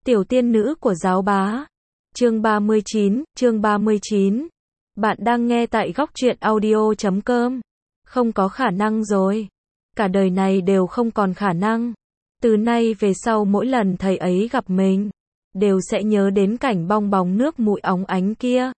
Tiểu tiên nữ của giáo bá. Chương 39. Bạn đang nghe tại góc truyện audio.com. Không có khả năng rồi. Cả đời này đều không còn khả năng. Từ nay về sau mỗi lần thầy ấy gặp mình, đều sẽ nhớ đến cảnh bong bóng nước mũi óng ánh kia.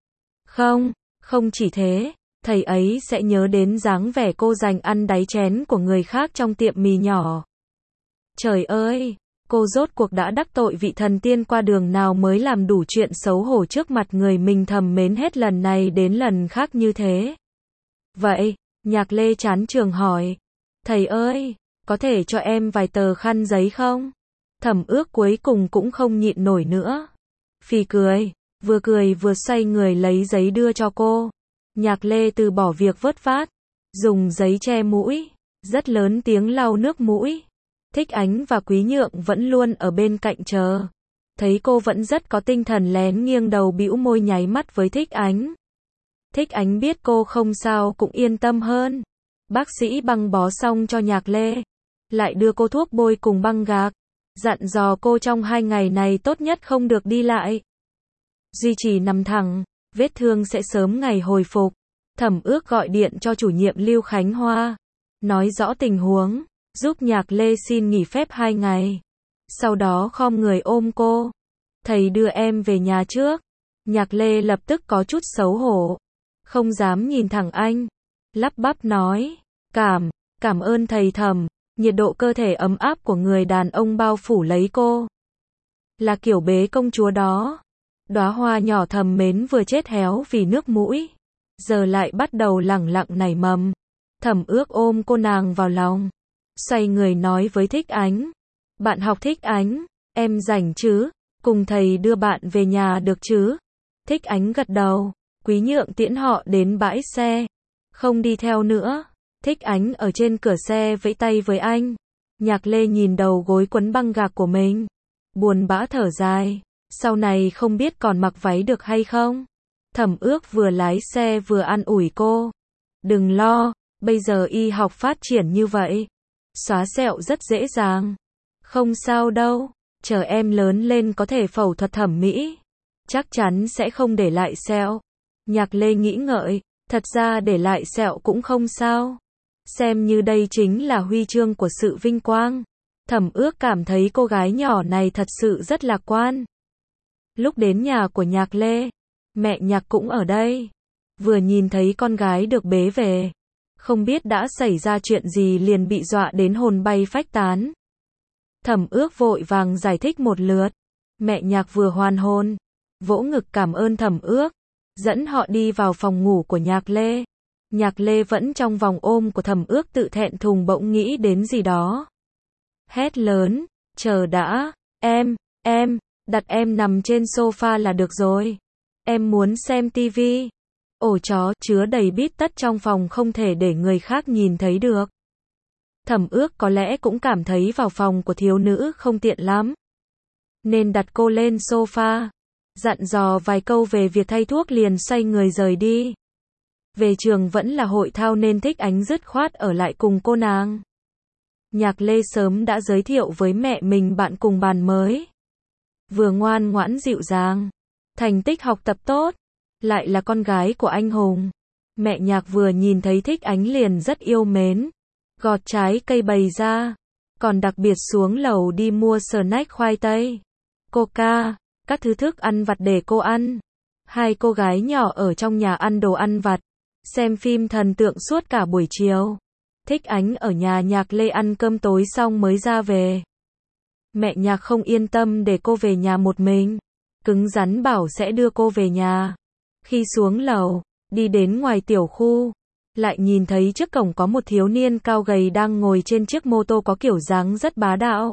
Không chỉ thế, thầy ấy sẽ nhớ đến dáng vẻ cô dành ăn đáy chén của người khác trong tiệm mì nhỏ. Trời ơi! Cô rốt cuộc đã đắc tội vị thần tiên qua đường nào mới làm đủ chuyện xấu hổ trước mặt người mình thầm mến hết lần này đến lần khác như thế. Vậy, Nhạc Lê chán trường hỏi. Thầy ơi, có thể cho em vài tờ khăn giấy không? Thẩm Ước cuối cùng cũng không nhịn nổi nữa. Phì cười vừa xoay người lấy giấy đưa cho cô. Nhạc Lê từ bỏ việc vớt vát, dùng giấy che mũi, rất lớn tiếng lau nước mũi. Thích Ánh và Quý Nhượng vẫn luôn ở bên cạnh chờ. Thấy cô vẫn rất có tinh thần lén nghiêng đầu bĩu môi nháy mắt với Thích Ánh. Thích Ánh biết cô không sao cũng yên tâm hơn. Bác sĩ băng bó xong cho Nhạc Lê, lại đưa cô thuốc bôi cùng băng gạc, dặn dò cô trong 2 ngày này tốt nhất không được đi lại. Duy trì nằm thẳng, vết thương sẽ sớm ngày hồi phục. Thẩm Ước gọi điện cho chủ nhiệm Lưu Khánh Hoa, nói rõ tình huống, giúp Nhạc Lê xin nghỉ phép 2 ngày. Sau đó khom người ôm cô. Thầy đưa em về nhà trước. Nhạc Lê lập tức có chút xấu hổ, không dám nhìn thẳng anh. Lắp bắp nói, cảm ơn thầy Thẩm. Nhiệt độ cơ thể ấm áp của người đàn ông bao phủ lấy cô. Là kiểu bế công chúa đó. Đóa hoa nhỏ thầm mến vừa chết héo vì nước mũi, giờ lại bắt đầu lẳng lặng nảy mầm. Thẩm Ước ôm cô nàng vào lòng, xoay người nói với Thích Ánh. Bạn học Thích Ánh, em rảnh chứ? Cùng thầy đưa bạn về nhà được chứ? Thích Ánh gật đầu. Quý Nhượng tiễn họ đến bãi xe, không đi theo nữa. Thích Ánh ở trên cửa xe vẫy tay với anh. Nhạc Lê nhìn đầu gối quấn băng gạc của mình, buồn bã thở dài. Sau này không biết còn mặc váy được hay không? Thẩm Ước vừa lái xe vừa an ủi cô. Đừng lo, bây giờ y học phát triển như vậy, xóa sẹo rất dễ dàng. Không sao đâu, chờ em lớn lên có thể phẫu thuật thẩm mỹ, chắc chắn sẽ không để lại sẹo. Nhạc Lê nghĩ ngợi, thật ra để lại sẹo cũng không sao. Xem như đây chính là huy chương của sự vinh quang. Thẩm Ước cảm thấy cô gái nhỏ này thật sự rất lạc quan. Lúc đến nhà của Nhạc Lê, mẹ Nhạc cũng ở đây. Vừa nhìn thấy con gái được bế về, không biết đã xảy ra chuyện gì liền bị dọa đến hồn bay phách tán. Thẩm Ước vội vàng giải thích một lượt. Mẹ Nhạc vừa hoàn hồn, vỗ ngực cảm ơn Thẩm Ước, dẫn họ đi vào phòng ngủ của Nhạc Lê. Nhạc Lê vẫn trong vòng ôm của Thẩm Ước tự thẹn thùng bỗng nghĩ đến gì đó. Hét lớn, chờ đã, em, đặt em nằm trên sofa là được rồi. Em muốn xem tivi. Ổ chó chứa đầy bít tất trong phòng không thể để người khác nhìn thấy được. Thẩm Ước có lẽ cũng cảm thấy vào phòng của thiếu nữ không tiện lắm, nên đặt cô lên sofa, dặn dò vài câu về việc thay thuốc liền xoay người rời đi. Về trường vẫn là hội thao nên Thích Ánh dứt khoát ở lại cùng cô nàng. Nhạc Lê sớm đã giới thiệu với mẹ mình bạn cùng bàn mới. Vừa ngoan ngoãn dịu dàng, thành tích học tập tốt, lại là con gái của anh hùng. Mẹ Nhạc vừa nhìn thấy Thích Ánh liền rất yêu mến, gọt trái cây bày ra, còn đặc biệt xuống lầu đi mua snack khoai tây, coca, các thứ thức ăn vặt để cô ăn. Hai cô gái nhỏ ở trong nhà ăn đồ ăn vặt, xem phim thần tượng suốt cả buổi chiều. Thích Ánh ở nhà Nhạc Lê ăn cơm tối xong mới ra về. Mẹ Nhạc không yên tâm để cô về nhà một mình, cứng rắn bảo sẽ đưa cô về nhà. Khi xuống lầu, đi đến ngoài tiểu khu, lại nhìn thấy trước cổng có một thiếu niên cao gầy đang ngồi trên chiếc mô tô có kiểu dáng rất bá đạo.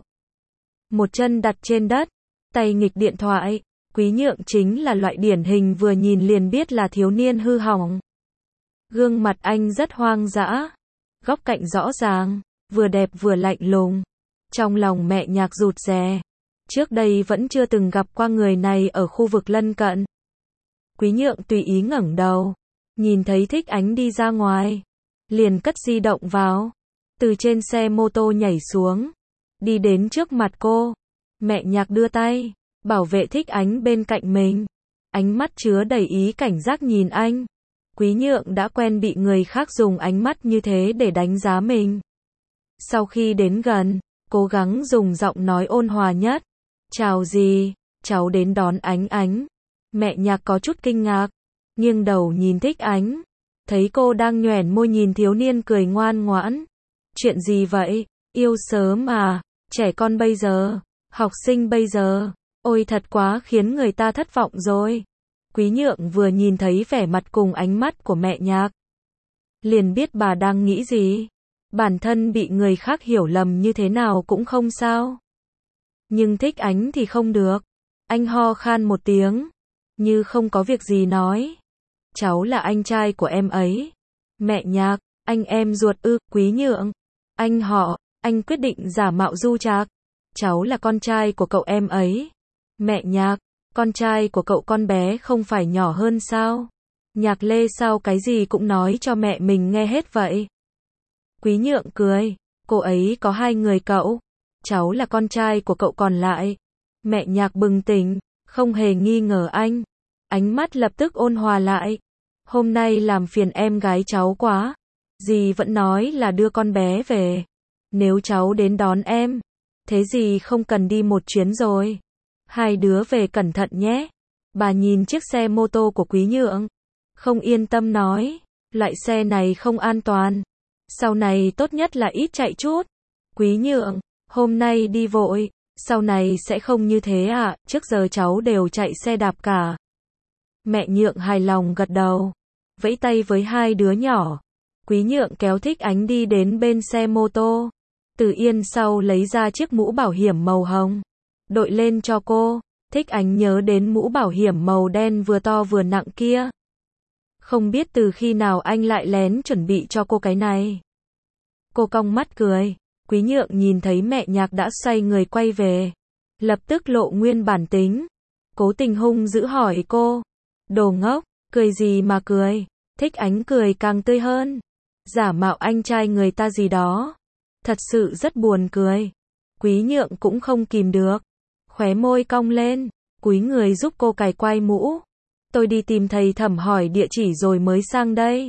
Một chân đặt trên đất, tay nghịch điện thoại. Quý Nhượng chính là loại điển hình vừa nhìn liền biết là thiếu niên hư hỏng. Gương mặt anh rất hoang dã, góc cạnh rõ ràng, vừa đẹp vừa lạnh lùng. Trong lòng mẹ Nhạc rụt rè, trước đây vẫn chưa từng gặp qua người này ở khu vực lân cận. Quý Nhượng tùy ý ngẩng đầu, nhìn thấy Thích Ánh đi ra ngoài, liền cất di động vào, từ trên xe mô tô nhảy xuống, đi đến trước mặt cô, Mẹ Nhạc đưa tay, bảo vệ Thích Ánh bên cạnh mình. Ánh mắt chứa đầy ý cảnh giác nhìn anh. Quý Nhượng đã quen bị người khác dùng ánh mắt như thế để đánh giá mình. Sau khi đến gần, cố gắng dùng giọng nói ôn hòa nhất. Chào dì, cháu đến đón Ánh Ánh. Mẹ Nhạc có chút kinh ngạc, nghiêng đầu nhìn Thích Ánh. Thấy cô đang nhoẻn môi nhìn thiếu niên cười ngoan ngoãn. Chuyện gì vậy? Yêu sớm à? Trẻ con bây giờ? Học sinh bây giờ? Ôi thật quá khiến người ta thất vọng rồi. Quý Nhượng vừa nhìn thấy vẻ mặt cùng ánh mắt của mẹ Nhạc, liền biết bà đang nghĩ gì. Bản thân bị người khác hiểu lầm như thế nào cũng không sao. Nhưng Thích Ánh thì không được. Anh ho khan một tiếng, như không có việc gì nói. Cháu là anh trai của em ấy. Mẹ Nhạc, anh em ruột ư? Quý Nhượng, anh họ, anh quyết định giả mạo Du Trạc. Cháu là con trai của cậu em ấy. Mẹ Nhạc, con trai của cậu con bé không phải nhỏ hơn sao? Nhạc Lê sao cái gì cũng nói cho mẹ mình nghe hết vậy? Quý Nhượng cười, cô ấy có 2 người cậu. Cháu là con trai của cậu còn lại. Mẹ Nhạc bừng tỉnh, không hề nghi ngờ anh. Ánh mắt lập tức ôn hòa lại. Hôm nay làm phiền em gái cháu quá. Dì vẫn nói là đưa con bé về. Nếu cháu đến đón em, thế dì không cần đi một chuyến rồi. 2 đứa về cẩn thận nhé. Bà nhìn chiếc xe mô tô của Quý Nhượng, không yên tâm nói, loại xe này không an toàn. Sau này tốt nhất là ít chạy chút. Quý Nhượng, hôm nay đi vội, sau này sẽ không như thế à? Trước giờ cháu đều chạy xe đạp cả. Mẹ Nhượng hài lòng gật đầu, vẫy tay với 2 đứa nhỏ. Quý Nhượng kéo Thích Ánh đi đến bên xe mô tô. Từ yên sau lấy ra chiếc mũ bảo hiểm màu hồng, đội lên cho cô. Thích Ánh nhớ đến mũ bảo hiểm màu đen vừa to vừa nặng kia. Không biết từ khi nào anh lại lén chuẩn bị cho cô cái này. Cô cong mắt cười. Quý Nhượng nhìn thấy mẹ Nhạc đã xoay người quay về, lập tức lộ nguyên bản tính. Cố tình hung dữ hỏi cô. Đồ ngốc, cười gì mà cười? Thích Ánh cười càng tươi hơn. Giả mạo anh trai người ta gì đó. Thật sự rất buồn cười. Quý Nhượng cũng không kìm được, khóe môi cong lên, cúi người giúp cô cài quai mũ. Tôi đi tìm thầy Thẩm hỏi địa chỉ rồi mới sang đây.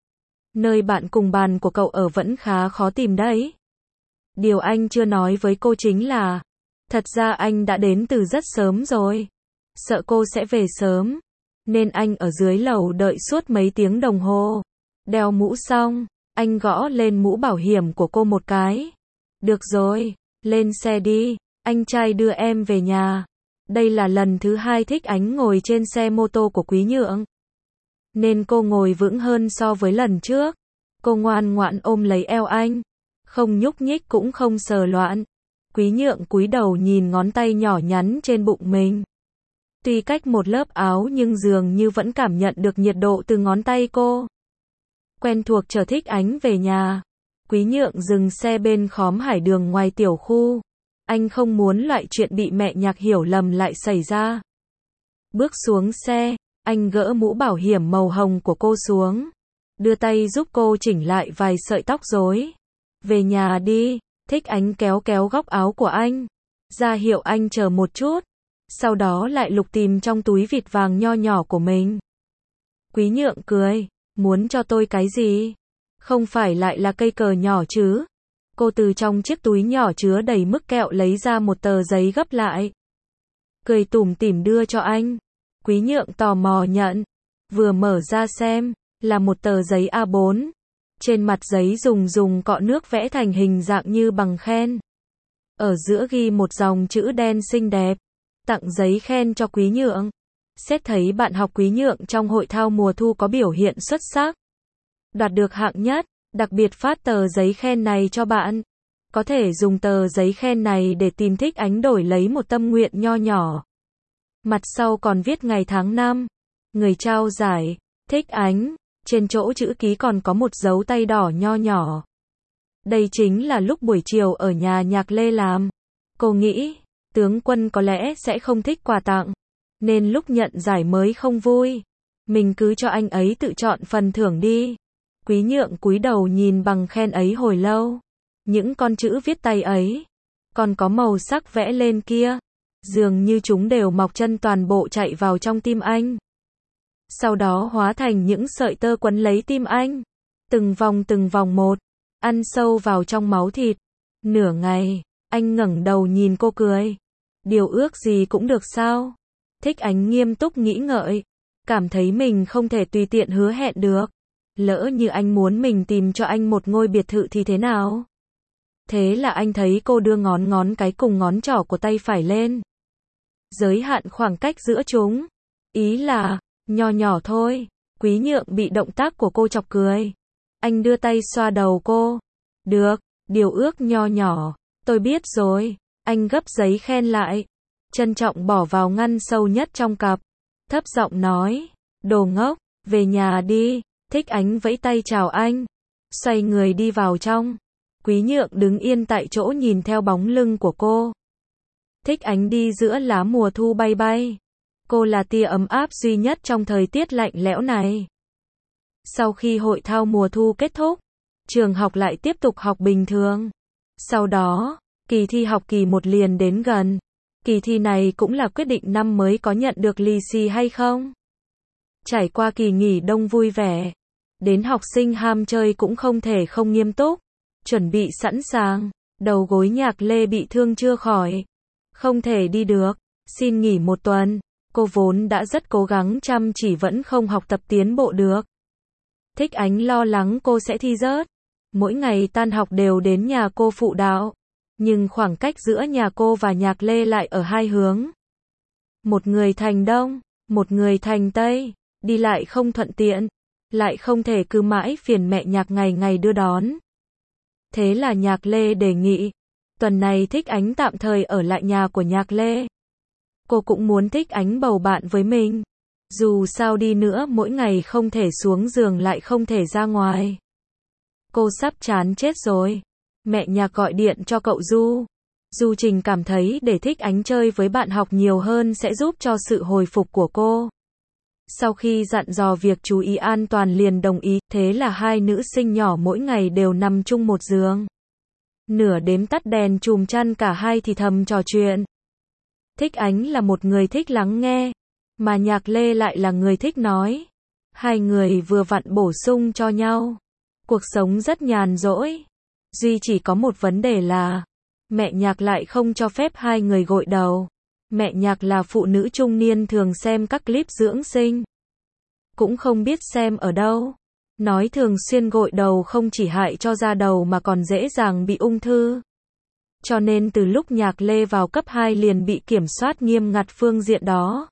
Nơi bạn cùng bàn của cậu ở vẫn khá khó tìm đấy. Điều anh chưa nói với cô chính là, thật ra anh đã đến từ rất sớm rồi. Sợ cô sẽ về sớm, nên anh ở dưới lầu đợi suốt mấy tiếng đồng hồ. Đeo mũ xong, anh gõ lên mũ bảo hiểm của cô một cái. Được rồi, lên xe đi, anh trai đưa em về nhà. Đây là lần thứ 2 Thích Ánh ngồi trên xe mô tô của Quý Nhượng, nên cô ngồi vững hơn so với lần trước. Cô ngoan ngoãn ôm lấy eo anh, không nhúc nhích cũng không sờ loạn. Quý Nhượng cúi đầu nhìn ngón tay nhỏ nhắn trên bụng mình. Tuy cách một lớp áo nhưng dường như vẫn cảm nhận được nhiệt độ từ ngón tay cô. Quen thuộc chở Thích Ánh về nhà. Quý Nhượng dừng xe bên khóm hải đường ngoài tiểu khu. Anh không muốn loại chuyện bị mẹ Nhạc hiểu lầm lại xảy ra. Bước xuống xe, anh gỡ mũ bảo hiểm màu hồng của cô xuống, đưa tay giúp cô chỉnh lại vài sợi tóc rối. Về nhà đi. Thích Ánh kéo kéo góc áo của anh, ra hiệu anh chờ một chút. Sau đó lại lục tìm trong túi vịt vàng nho nhỏ của mình. Quý Nhượng cười, muốn cho tôi cái gì? Không phải lại là cây cờ nhỏ chứ? Cô từ trong chiếc túi nhỏ chứa đầy mức kẹo lấy ra một tờ giấy gấp lại, cười tủm tỉm đưa cho anh. Quý Nhượng tò mò nhận, vừa mở ra xem, là một tờ giấy A4. Trên mặt giấy dùng cọ nước vẽ thành hình dạng như bằng khen. Ở giữa ghi một dòng chữ đen xinh đẹp, tặng giấy khen cho Quý Nhượng. Xét thấy bạn học Quý Nhượng trong hội thao mùa thu có biểu hiện xuất sắc, đoạt được hạng nhất, đặc biệt phát tờ giấy khen này cho bạn. Có thể dùng tờ giấy khen này để tìm Thích Ánh đổi lấy một tâm nguyện nho nhỏ. Mặt sau còn viết ngày tháng năm, người trao giải, Thích Ánh. Trên chỗ chữ ký còn có một dấu tay đỏ nho nhỏ. Đây chính là lúc buổi chiều ở nhà Nhạc Lê làm. Cô nghĩ, tướng quân có lẽ sẽ không thích quà tặng, nên lúc nhận giải mới không vui. Mình cứ cho anh ấy tự chọn phần thưởng đi. Quý Nhượng cúi đầu nhìn bằng khen ấy hồi lâu. Những con chữ viết tay ấy, còn có màu sắc vẽ lên kia. Dường như chúng đều mọc chân toàn bộ chạy vào trong tim anh. Sau đó hóa thành những sợi tơ quấn lấy tim anh. Từng vòng một, ăn sâu vào trong máu thịt. Nửa ngày, anh ngẩng đầu nhìn cô cười. Điều ước gì cũng được sao? Thích Ánh nghiêm túc nghĩ ngợi. Cảm thấy mình không thể tùy tiện hứa hẹn được. Lỡ như anh muốn mình tìm cho anh một ngôi biệt thự thì thế nào? Thế là anh thấy cô đưa ngón cái cùng ngón trỏ của tay phải lên. Giới hạn khoảng cách giữa chúng. Ý là, nho nhỏ thôi. Quý Nhượng bị động tác của cô chọc cười. Anh đưa tay xoa đầu cô. Được, điều ước nho nhỏ. Tôi biết rồi. Anh gấp giấy khen lại. Trân trọng bỏ vào ngăn sâu nhất trong cặp. Thấp giọng nói. Đồ ngốc, về nhà đi. Thích Ánh vẫy tay chào anh. Xoay người đi vào trong. Quý Nhượng đứng yên tại chỗ nhìn theo bóng lưng của cô. Thích Ánh đi giữa lá mùa thu bay bay. Cô là tia ấm áp duy nhất trong thời tiết lạnh lẽo này. Sau khi hội thao mùa thu kết thúc, trường học lại tiếp tục học bình thường. Sau đó, kỳ thi học kỳ 1 liền đến gần. Kỳ thi này cũng là quyết định năm mới có nhận được lì xì hay không. Trải qua kỳ nghỉ đông vui vẻ, đến học sinh ham chơi cũng không thể không nghiêm túc, chuẩn bị sẵn sàng. Đầu gối Nhạc Lê bị thương chưa khỏi, không thể đi được, xin nghỉ 1 tuần. Cô vốn đã rất cố gắng chăm chỉ vẫn không học tập tiến bộ được. Thích Ánh lo lắng cô sẽ thi rớt. Mỗi ngày tan học đều đến nhà cô phụ đạo. Nhưng khoảng cách giữa nhà cô và Nhạc Lê lại ở hai hướng. Một người thành Đông, một người thành Tây. Đi lại không thuận tiện. Lại không thể cứ mãi phiền mẹ Nhạc ngày ngày đưa đón. Thế là Nhạc Lê đề nghị. Tuần này Thích Ánh tạm thời ở lại nhà của Nhạc Lê. Cô cũng muốn Thích Ánh bầu bạn với mình. Dù sao đi nữa mỗi ngày không thể xuống giường lại không thể ra ngoài. Cô sắp chán chết rồi. Mẹ Nhạc gọi điện cho cậu Du. Du Trình cảm thấy để Thích Ánh chơi với bạn học nhiều hơn sẽ giúp cho sự hồi phục của cô. Sau khi dặn dò việc chú ý an toàn liền đồng ý, thế là hai nữ sinh nhỏ mỗi ngày đều nằm chung một giường. Nửa đêm tắt đèn chùm chăn cả hai thì thầm trò chuyện. Thích Ánh là một người thích lắng nghe, mà Nhạc Lê lại là người thích nói. Hai người vừa vặn bổ sung cho nhau. Cuộc sống rất nhàn rỗi. Duy chỉ có một vấn đề là, mẹ Nhạc lại không cho phép hai người gội đầu. Mẹ Nhạc là phụ nữ trung niên thường xem các clip dưỡng sinh. Cũng không biết xem ở đâu. Nói thường xuyên gội đầu không chỉ hại cho da đầu mà còn dễ dàng bị ung thư. Cho nên từ lúc Nhạc Lê vào cấp 2 liền bị kiểm soát nghiêm ngặt phương diện đó.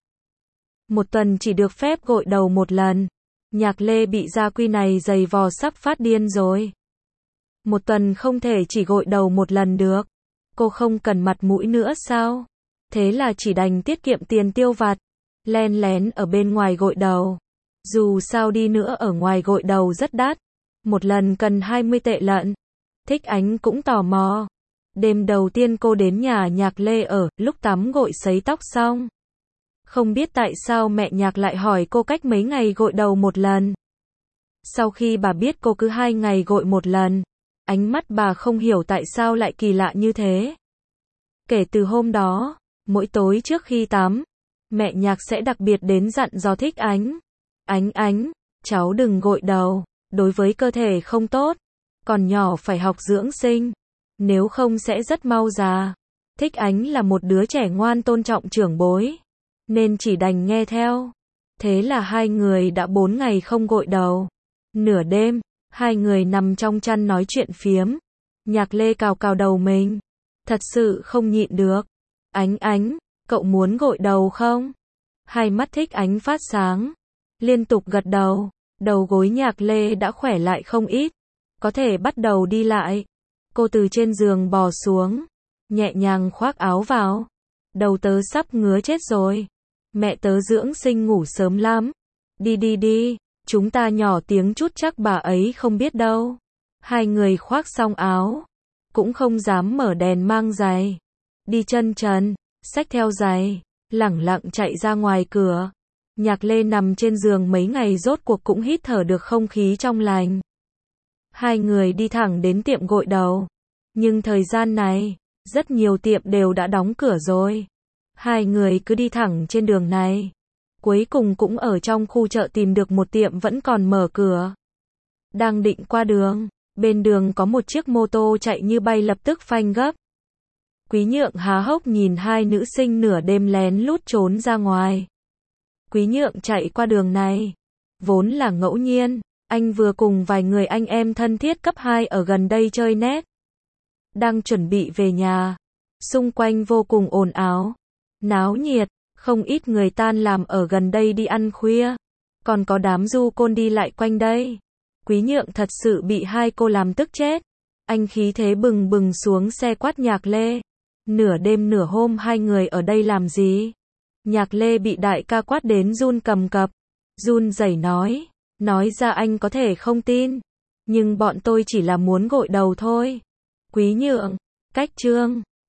1 tuần chỉ được phép gội đầu 1 lần. Nhạc Lê bị gia quy này giày vò sắp phát điên rồi. 1 tuần không thể chỉ gội đầu 1 lần được. Cô không cần mặt mũi nữa sao? Thế là chỉ đành tiết kiệm tiền tiêu vặt. Len lén ở bên ngoài gội đầu. Dù sao đi nữa ở ngoài gội đầu rất đắt. 1 lần cần 20 tệ lận. Thích Ánh cũng tò mò. Đêm đầu tiên cô đến nhà Nhạc Lê ở, lúc tắm gội sấy tóc xong. Không biết tại sao mẹ Nhạc lại hỏi cô cách mấy ngày gội đầu 1 lần. Sau khi bà biết cô cứ 2 ngày gội 1 lần, ánh mắt bà không hiểu tại sao lại kỳ lạ như thế. Kể từ hôm đó, mỗi tối trước khi tắm, mẹ Nhạc sẽ đặc biệt đến dặn dò Thích Ánh. Ánh, cháu đừng gội đầu, đối với cơ thể không tốt, còn nhỏ phải học dưỡng sinh. Nếu không sẽ rất mau già. Thích Ánh là một đứa trẻ ngoan tôn trọng trưởng bối, nên chỉ đành nghe theo. Thế là hai người đã 4 ngày không gội đầu. Nửa đêm, hai người nằm trong chăn nói chuyện phiếm. Nhạc Lê cào cào đầu mình. Thật sự không nhịn được. Ánh, cậu muốn gội đầu không? Hai mắt Thích Ánh phát sáng. Liên tục gật đầu. Đầu gối Nhạc Lê đã khỏe lại không ít. Có thể bắt đầu đi lại. Cô từ trên giường bò xuống, nhẹ nhàng khoác áo vào. Đầu tớ sắp ngứa chết rồi. Mẹ tớ dưỡng sinh ngủ sớm lắm. Đi, chúng ta nhỏ tiếng chút chắc bà ấy không biết đâu. Hai người khoác xong áo, cũng không dám mở đèn mang giày. Đi chân trần, xách theo giày, lẳng lặng chạy ra ngoài cửa. Nhạc Lê nằm trên giường mấy ngày rốt cuộc cũng hít thở được không khí trong lành. Hai người đi thẳng đến tiệm gội đầu. Nhưng thời gian này, Rất nhiều tiệm đều đã đóng cửa rồi. Hai người cứ đi thẳng trên đường này. Cuối cùng cũng ở trong khu chợ tìm được một tiệm vẫn còn mở cửa. Đang định qua đường, bên đường có một chiếc mô tô chạy như bay lập tức phanh gấp. Quý Nhượng há hốc nhìn hai nữ sinh nửa đêm lén lút trốn ra ngoài. Quý Nhượng chạy qua đường này, vốn là ngẫu nhiên, anh vừa cùng vài người anh em thân thiết cấp 2 ở gần đây chơi net. Đang chuẩn bị về nhà, xung quanh vô cùng ồn ào, náo nhiệt, không ít người tan làm ở gần đây đi ăn khuya, còn có đám du côn đi lại quanh đây. Quý Nhượng thật sự bị hai cô làm tức chết. Anh khí thế bừng bừng xuống xe quát Nhạc Lê. Nửa đêm nửa hôm hai người ở đây làm gì? Nhạc Lê bị đại ca quát đến run cầm cập. Run rẩy nói ra anh có thể không tin, nhưng bọn tôi chỉ là muốn gội đầu thôi. Quý Nhượng, cách chương